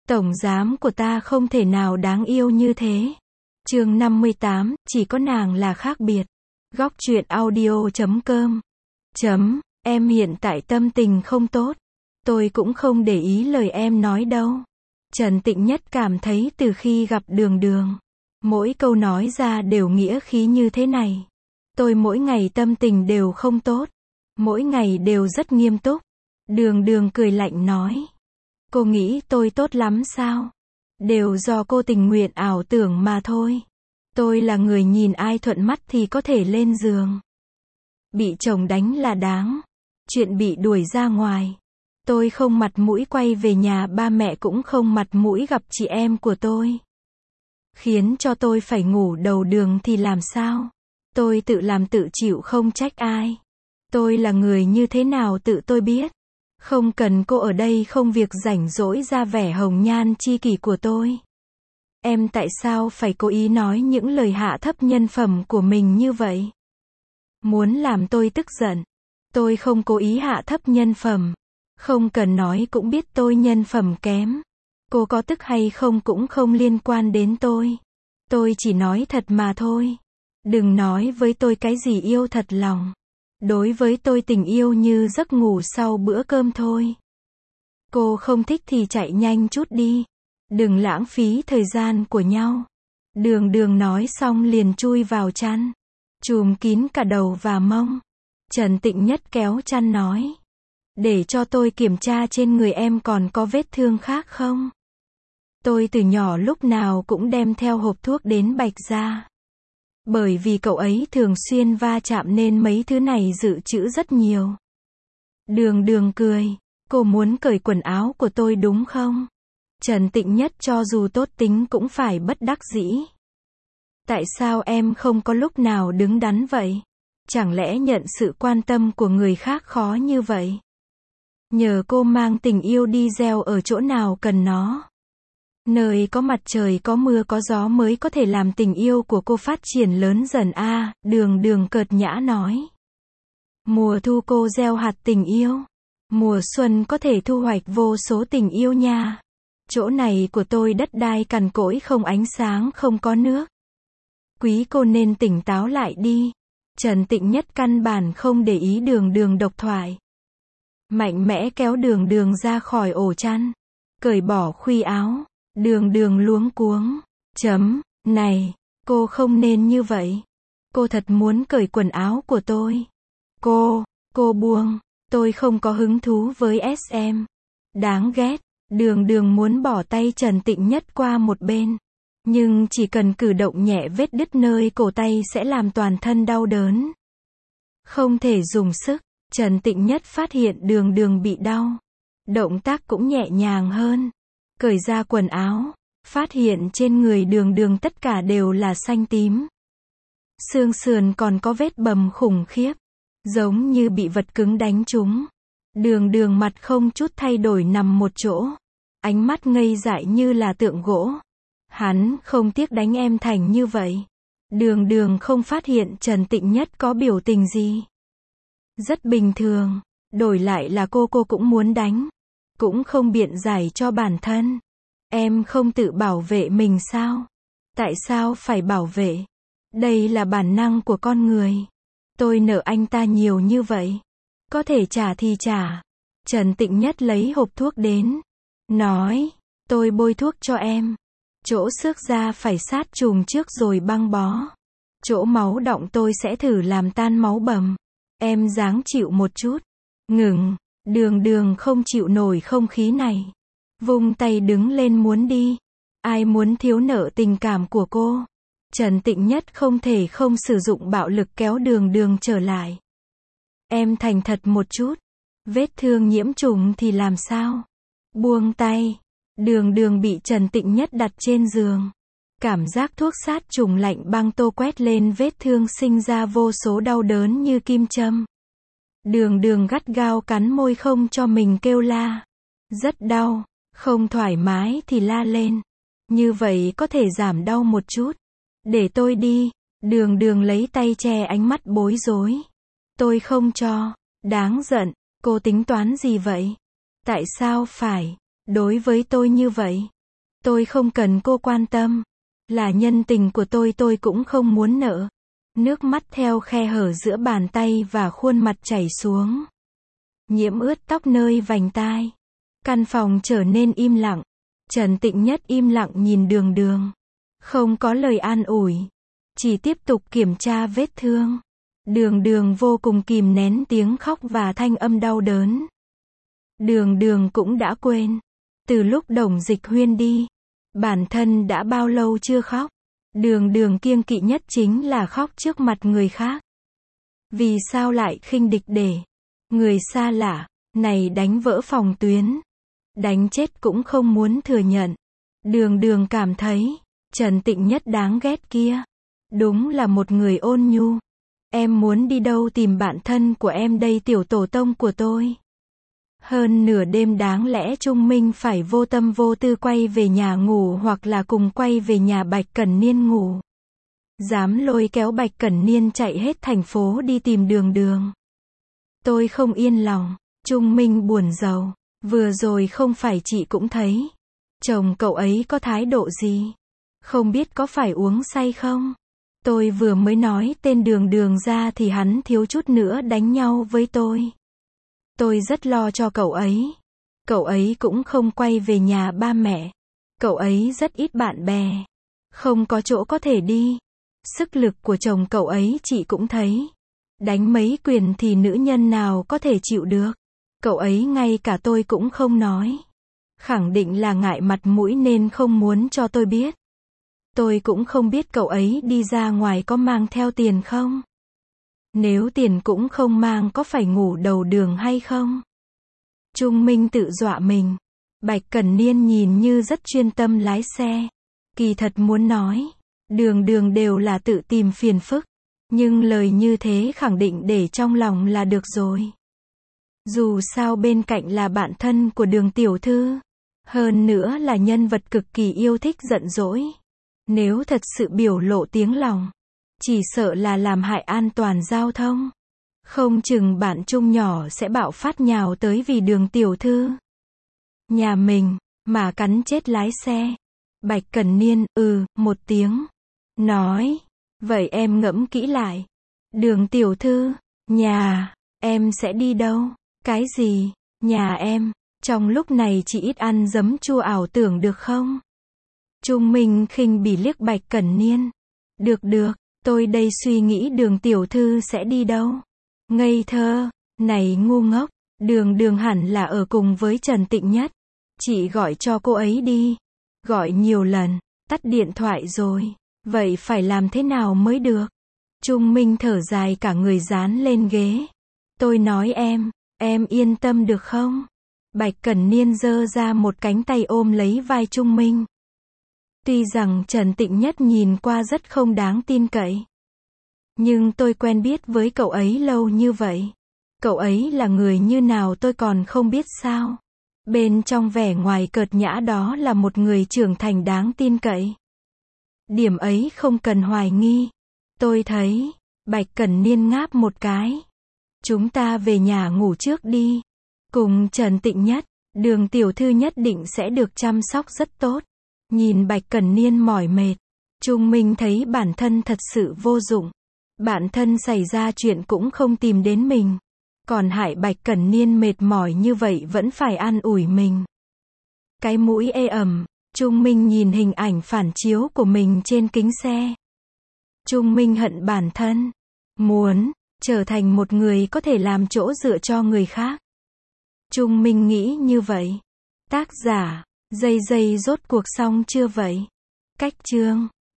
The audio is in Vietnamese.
Tổng giám của ta không thể nào đáng yêu như thế. Chương 58, chỉ có nàng là khác biệt. Góc truyện audio.com. Em hiện tại tâm tình không tốt. Tôi cũng không để ý lời em nói đâu. Trần Tịnh Nhất cảm thấy từ khi gặp Đường Đường, mỗi câu nói ra đều nghĩa khí như thế này. Tôi mỗi ngày tâm tình đều không tốt. Mỗi ngày đều rất nghiêm túc. Đường Đường cười lạnh nói. Cô nghĩ tôi tốt lắm sao? Đều do cô tình nguyện ảo tưởng mà thôi. Tôi là người nhìn ai thuận mắt thì có thể lên giường. Bị chồng đánh là đáng. Chuyện bị đuổi ra ngoài. Tôi không mặt mũi quay về nhà, ba mẹ cũng không mặt mũi gặp chị em của tôi. Khiến cho tôi phải ngủ đầu đường thì làm sao? Tôi tự làm tự chịu, không trách ai. Tôi là người như thế nào tự tôi biết. Không cần cô ở đây không việc rảnh rỗi ra vẻ hồng nhan chi kỷ của tôi. Em tại sao phải cố ý nói những lời hạ thấp nhân phẩm của mình như vậy? Muốn làm tôi tức giận. Tôi không cố ý hạ thấp nhân phẩm. Không cần nói cũng biết tôi nhân phẩm kém. Cô có tức hay không cũng không liên quan đến tôi. Tôi chỉ nói thật mà thôi. Đừng nói với tôi cái gì yêu thật lòng. Đối với tôi tình yêu như giấc ngủ sau bữa cơm thôi. Cô không thích thì chạy nhanh chút đi. Đừng lãng phí thời gian của nhau. Đường Đường nói xong liền chui vào chăn. Trùm kín cả đầu và mông. Trần Tịnh Nhất kéo chăn nói. Để cho tôi kiểm tra trên người em còn có vết thương khác không? Tôi từ nhỏ lúc nào cũng đem theo hộp thuốc đến Bạch Gia. Bởi vì cậu ấy thường xuyên va chạm nên mấy thứ này dự trữ rất nhiều. Đường Đường cười. Cô muốn cởi quần áo của tôi đúng không? Trần Tịnh Nhất cho dù tốt tính cũng phải bất đắc dĩ. Tại sao em không có lúc nào đứng đắn vậy? Chẳng lẽ nhận sự quan tâm của người khác khó như vậy? Nhờ cô mang tình yêu đi gieo ở chỗ nào cần nó. Nơi có mặt trời có mưa có gió mới có thể làm tình yêu của cô phát triển lớn dần a. Đường Đường cợt nhã nói. Mùa thu cô gieo hạt tình yêu. Mùa xuân có thể thu hoạch vô số tình yêu nha. Chỗ này của tôi đất đai cằn cỗi không ánh sáng không có nước. Quý cô nên tỉnh táo lại đi. Trần Tịnh Nhất căn bản không để ý Đường Đường độc thoại. Mạnh mẽ kéo Đường Đường ra khỏi ổ chăn. Cởi bỏ khuy áo. Đường Đường luống cuống. Này, cô không nên như vậy. Cô thật muốn cởi quần áo của tôi. Cô buông. Tôi không có hứng thú với SM. Đáng ghét. Đường Đường muốn bỏ tay Trần Tịnh Nhất qua một bên. Nhưng chỉ cần cử động nhẹ vết đứt nơi cổ tay sẽ làm toàn thân đau đớn. Không thể dùng sức. Trần Tịnh Nhất phát hiện Đường Đường bị đau. Động tác cũng nhẹ nhàng hơn. Cởi ra quần áo. Phát hiện trên người Đường Đường tất cả đều là xanh tím. Xương sườn còn có vết bầm khủng khiếp. Giống như bị vật cứng đánh trúng. Đường Đường mặt không chút thay đổi nằm một chỗ. Ánh mắt ngây dại như là tượng gỗ. Hắn không tiếc đánh em thành như vậy. Đường Đường không phát hiện Trần Tịnh Nhất có biểu tình gì. Rất bình thường. Đổi lại là cô cũng muốn đánh. Cũng không biện giải cho bản thân. Em không tự bảo vệ mình sao? Tại sao phải bảo vệ? Đây là bản năng của con người. Tôi nợ anh ta nhiều như vậy. Có thể trả thì trả. Trần Tịnh Nhất lấy hộp thuốc đến. Nói, tôi bôi thuốc cho em. Chỗ xước da phải sát trùng trước rồi băng bó. Chỗ máu đọng tôi sẽ thử làm tan máu bầm. Em ráng chịu một chút. Ngừng. Đường Đường không chịu nổi không khí này. Vung tay đứng lên muốn đi. Ai muốn thiếu nợ tình cảm của cô? Trần Tịnh Nhất không thể không sử dụng bạo lực kéo Đường Đường trở lại. Em thành thật một chút. Vết thương nhiễm trùng thì làm sao? Buông tay. Đường Đường bị Trần Tịnh Nhất đặt trên giường. Cảm giác thuốc sát trùng lạnh băng tô quét lên vết thương sinh ra vô số đau đớn như kim châm. Đường Đường gắt gao cắn môi không cho mình kêu la. Rất đau. Không thoải mái thì la lên. Như vậy có thể giảm đau một chút. Để tôi đi. Đường Đường lấy tay che ánh mắt bối rối. Tôi không cho. Đáng giận. Cô tính toán gì vậy? Tại sao phải đối với tôi như vậy? Tôi không cần cô quan tâm. Là nhân tình của tôi cũng không muốn nợ. Nước mắt theo khe hở giữa bàn tay và khuôn mặt chảy xuống. Nhiễm ướt tóc nơi vành tai. Căn phòng trở nên im lặng. Trần Tịnh Nhất im lặng nhìn Đường Đường. Không có lời an ủi. Chỉ tiếp tục kiểm tra vết thương. Đường Đường vô cùng kìm nén tiếng khóc và thanh âm đau đớn. Đường Đường cũng đã quên. Từ lúc Đồng Dịch Huyên đi, bản thân đã bao lâu chưa khóc. Đường Đường kiêng kỵ nhất chính là khóc trước mặt người khác. Vì sao lại khinh địch để người xa lạ này đánh vỡ phòng tuyến. Đánh chết cũng không muốn thừa nhận. Đường Đường cảm thấy Trần Tịnh Nhất đáng ghét kia đúng là một người ôn nhu. Em muốn đi đâu tìm bạn thân của em đây, tiểu tổ tông của tôi. Hơn nửa đêm đáng lẽ Trung Minh phải vô tâm vô tư quay về nhà ngủ hoặc là cùng quay về nhà Bạch Cẩn Niên ngủ. Dám lôi kéo Bạch Cẩn Niên chạy hết thành phố đi tìm Đường Đường. Tôi không yên lòng. Trung Minh buồn rầu. Vừa rồi không phải chị cũng thấy. Chồng cậu ấy có thái độ gì? Không biết có phải uống say không? Tôi vừa mới nói tên Đường Đường ra thì hắn thiếu chút nữa đánh nhau với tôi. Tôi rất lo cho cậu ấy. Cậu ấy cũng không quay về nhà ba mẹ. Cậu ấy rất ít bạn bè. Không có chỗ có thể đi. Sức lực của chồng cậu ấy chị cũng thấy. Đánh mấy quyền thì nữ nhân nào có thể chịu được. Cậu ấy ngay cả tôi cũng không nói. Khẳng định là ngại mặt mũi nên không muốn cho tôi biết. Tôi cũng không biết cậu ấy đi ra ngoài có mang theo tiền không. Nếu tiền cũng không mang có phải ngủ đầu đường hay không? Trung Minh tự dọa mình. Bạch Cẩn Niên nhìn như rất chuyên tâm lái xe. Kỳ thật muốn nói, Đường Đường đều là tự tìm phiền phức. Nhưng lời như thế khẳng định để trong lòng là được rồi. Dù sao bên cạnh là bạn thân của Đường tiểu thư. Hơn nữa là nhân vật cực kỳ yêu thích giận dỗi. Nếu thật sự biểu lộ tiếng lòng, chỉ sợ là làm hại an toàn giao thông. Không chừng bạn Trung nhỏ sẽ bạo phát nhào tới vì Đường tiểu thư. Nhà mình, mà cắn chết lái xe. Bạch Cẩn Niên, một tiếng. Nói, vậy em ngẫm kỹ lại. Đường tiểu thư, nhà, em sẽ đi đâu? Cái gì? Nhà em, trong lúc này chị ít ăn giấm chua ảo tưởng được không? Trung Minh khinh bỉ liếc Bạch Cẩn Niên. Được, tôi đây suy nghĩ Đường tiểu thư sẽ đi đâu? Ngây thơ, này ngu ngốc, Đường Đường hẳn là ở cùng với Trần Tịnh Nhất. Chị gọi cho cô ấy đi. Gọi nhiều lần, tắt điện thoại rồi. Vậy phải làm thế nào mới được? Trung Minh thở dài cả người dán lên ghế. Tôi nói em yên tâm được không? Bạch Cẩn Niên giơ ra một cánh tay ôm lấy vai Trung Minh. Tuy rằng Trần Tịnh Nhất nhìn qua rất không đáng tin cậy. Nhưng tôi quen biết với cậu ấy lâu như vậy. Cậu ấy là người như nào tôi còn không biết sao. Bên trong vẻ ngoài cợt nhã đó là một người trưởng thành đáng tin cậy. Điểm ấy không cần hoài nghi. Tôi thấy, Bạch Cẩn Niên ngáp một cái. Chúng ta về nhà ngủ trước đi. Cùng Trần Tịnh Nhất, Đường tiểu thư nhất định sẽ được chăm sóc rất tốt. Nhìn Bạch Cẩn Niên mỏi mệt, Trung Minh thấy bản thân thật sự vô dụng. Bản thân xảy ra chuyện cũng không tìm đến mình. Còn hại Bạch Cẩn Niên mệt mỏi như vậy vẫn phải an ủi mình. Cái mũi ê ẩm, Trung Minh nhìn hình ảnh phản chiếu của mình trên kính xe. Trung Minh hận bản thân. Muốn trở thành một người có thể làm chỗ dựa cho người khác. Trung Minh nghĩ như vậy. Tác giả, dây rốt cuộc xong chưa vậy? Cách chương